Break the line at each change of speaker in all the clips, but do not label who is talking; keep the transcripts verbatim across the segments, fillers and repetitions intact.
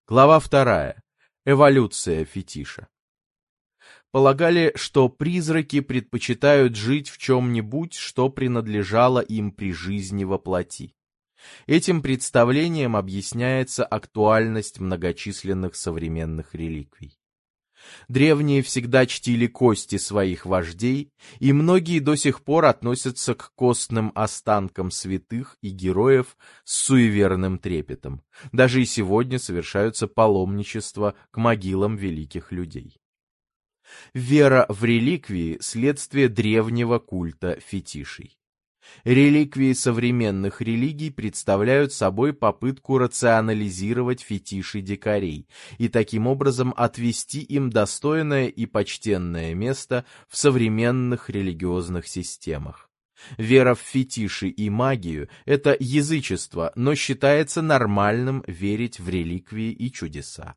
Глава вторая. Эволюция фетиша. Полагали, что призраки предпочитают жить в чем-нибудь, что принадлежало им при жизни во плоти. Этим представлением объясняется актуальность многочисленных современных реликвий. Древние всегда чтили кости своих вождей, и многие до сих пор относятся к костным останкам святых и героев с суеверным трепетом. Даже и сегодня совершаются паломничества к могилам великих людей. Вера в реликвии – следствие древнего культа фетишей. Реликвии современных религий представляют собой попытку рационализировать фетиши дикарей и таким образом отвести им достойное и почтенное место в современных религиозных системах. Вера в фетиши и магию – это язычество, но считается нормальным верить в реликвии и чудеса.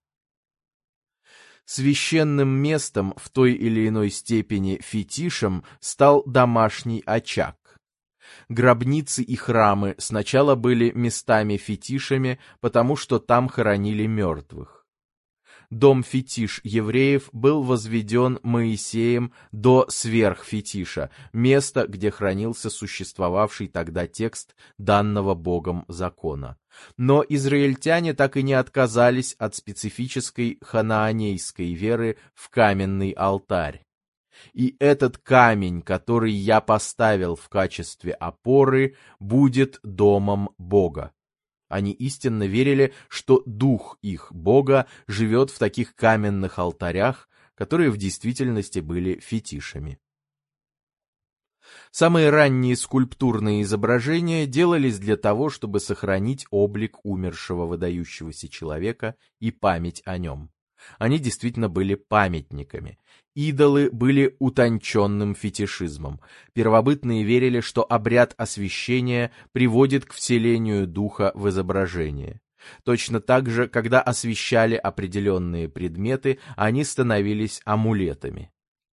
Священным местом в той или иной степени фетишем стал домашний очаг. Гробницы и храмы сначала были местами-фетишами, потому что там хоронили мертвых. Дом-фетиш евреев был возведен Моисеем до сверхфетиша, место, где хранился существовавший тогда текст данного Богом закона. Но израильтяне так и не отказались от специфической ханаанейской веры в каменный алтарь. И этот камень, который я поставил в качестве опоры, будет домом Бога. Они истинно верили, что дух их Бога живет в таких каменных алтарях, которые в действительности были фетишами. Самые ранние скульптурные изображения делались для того, чтобы сохранить облик умершего выдающегося человека и память о нем. Они действительно были памятниками. Идолы были утонченным фетишизмом. Первобытные верили, что обряд освящения приводит к вселению духа в изображение. Точно так же, когда освящали определенные предметы, они становились амулетами.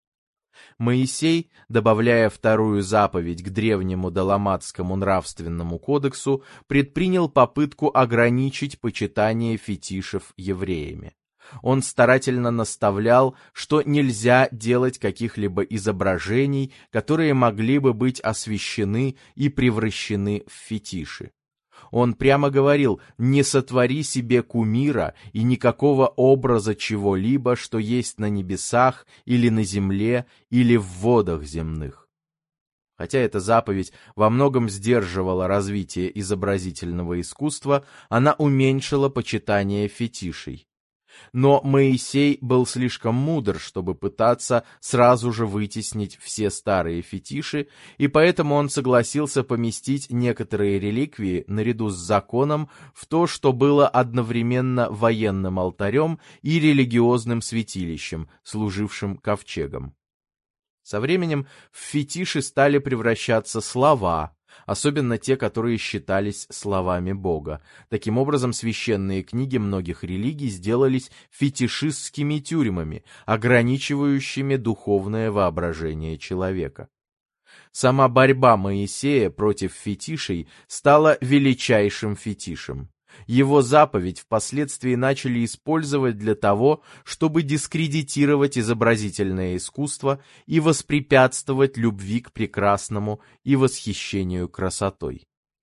Моисей, добавляя вторую заповедь к древнему Даламатскому нравственному кодексу, предпринял попытку ограничить почитание фетишев евреями. Он старательно наставлял, что нельзя делать каких-либо изображений, которые могли бы быть освящены и превращены в фетиши. Он прямо говорил: «Не сотвори себе кумира и никакого образа чего-либо, что есть на небесах или на земле или в водах земных». Хотя эта заповедь во многом сдерживала развитие изобразительного искусства, она уменьшила почитание фетишей. Но Моисей был слишком мудр, чтобы пытаться сразу же вытеснить все старые фетиши, и поэтому он согласился поместить некоторые реликвии наряду с законом в то, что было одновременно военным алтарем и религиозным святилищем, служившим ковчегом. Со временем в фетиши стали превращаться слова, особенно те, которые считались словами Бога. Таким образом, священные книги многих религий сделались фетишистскими тюрьмами, ограничивающими духовное воображение человека. Сама борьба Моисея против фетишей стала величайшим фетишем. Его заповедь впоследствии начали использовать для того, чтобы дискредитировать изобразительное искусство и воспрепятствовать любви к прекрасному и восхищению красотой.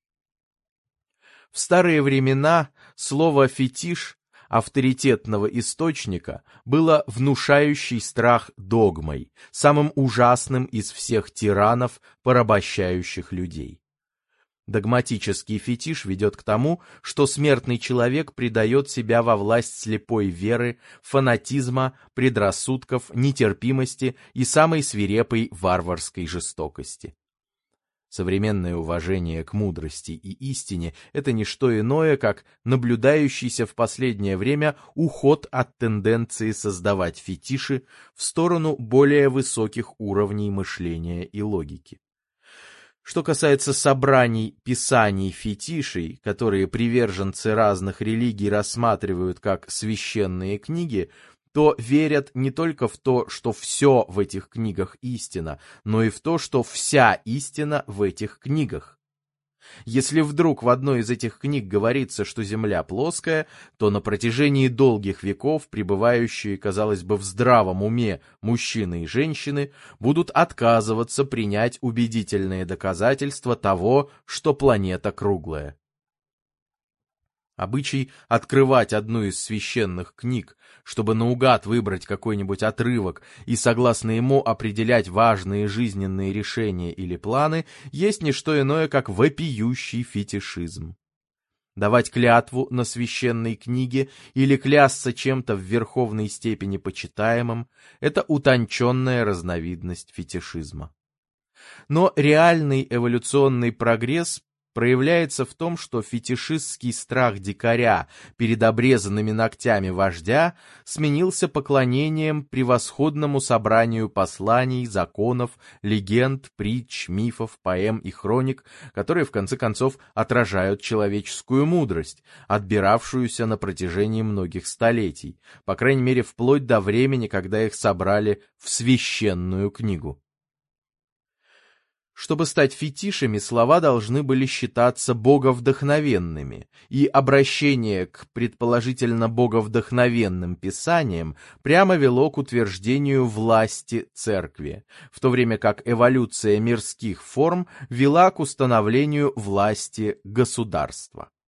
В старые времена слово «фетиш» авторитетного источника было внушающей страх догмой, самым ужасным из всех тиранов, порабощающих людей. Догматический фетиш ведет к тому, что смертный человек предает себя во власть слепой веры, фанатизма, предрассудков, нетерпимости и самой свирепой варварской жестокости. Современное уважение к мудрости и истине – это не что иное, как наблюдающийся в последнее время уход от тенденции создавать фетиши в сторону более высоких уровней мышления и логики. Что касается собраний писаний фетишей, которые приверженцы разных религий рассматривают как священные книги, то верят не только в то, что все в этих книгах истина, но и в то, что вся истина в этих книгах. Если вдруг в одной из этих книг говорится, что Земля плоская, то на протяжении долгих веков пребывающие, казалось бы, в здравом уме мужчины и женщины будут отказываться принять убедительные доказательства того, что планета круглая. Обычай открывать одну из священных книг, чтобы наугад выбрать какой-нибудь отрывок и согласно ему определять важные жизненные решения или планы, есть не что иное, как вопиющий фетишизм. Давать клятву на священной книге или клясться чем-то в верховной степени почитаемым – это утонченная разновидность фетишизма. Но реальный эволюционный прогресс проявляется в том, что фетишистский страх дикаря перед обрезанными ногтями вождя сменился поклонением превосходному собранию посланий, законов, легенд, притч, мифов, поэм и хроник, которые в конце концов отражают человеческую мудрость, отбиравшуюся на протяжении многих столетий, по крайней мере вплоть до времени, когда их собрали в священную книгу. Чтобы стать фетишами, слова должны были считаться боговдохновенными, и обращение к предположительно боговдохновенным писаниям прямо вело к утверждению власти церкви, в то время как эволюция мирских форм вела к установлению власти государства.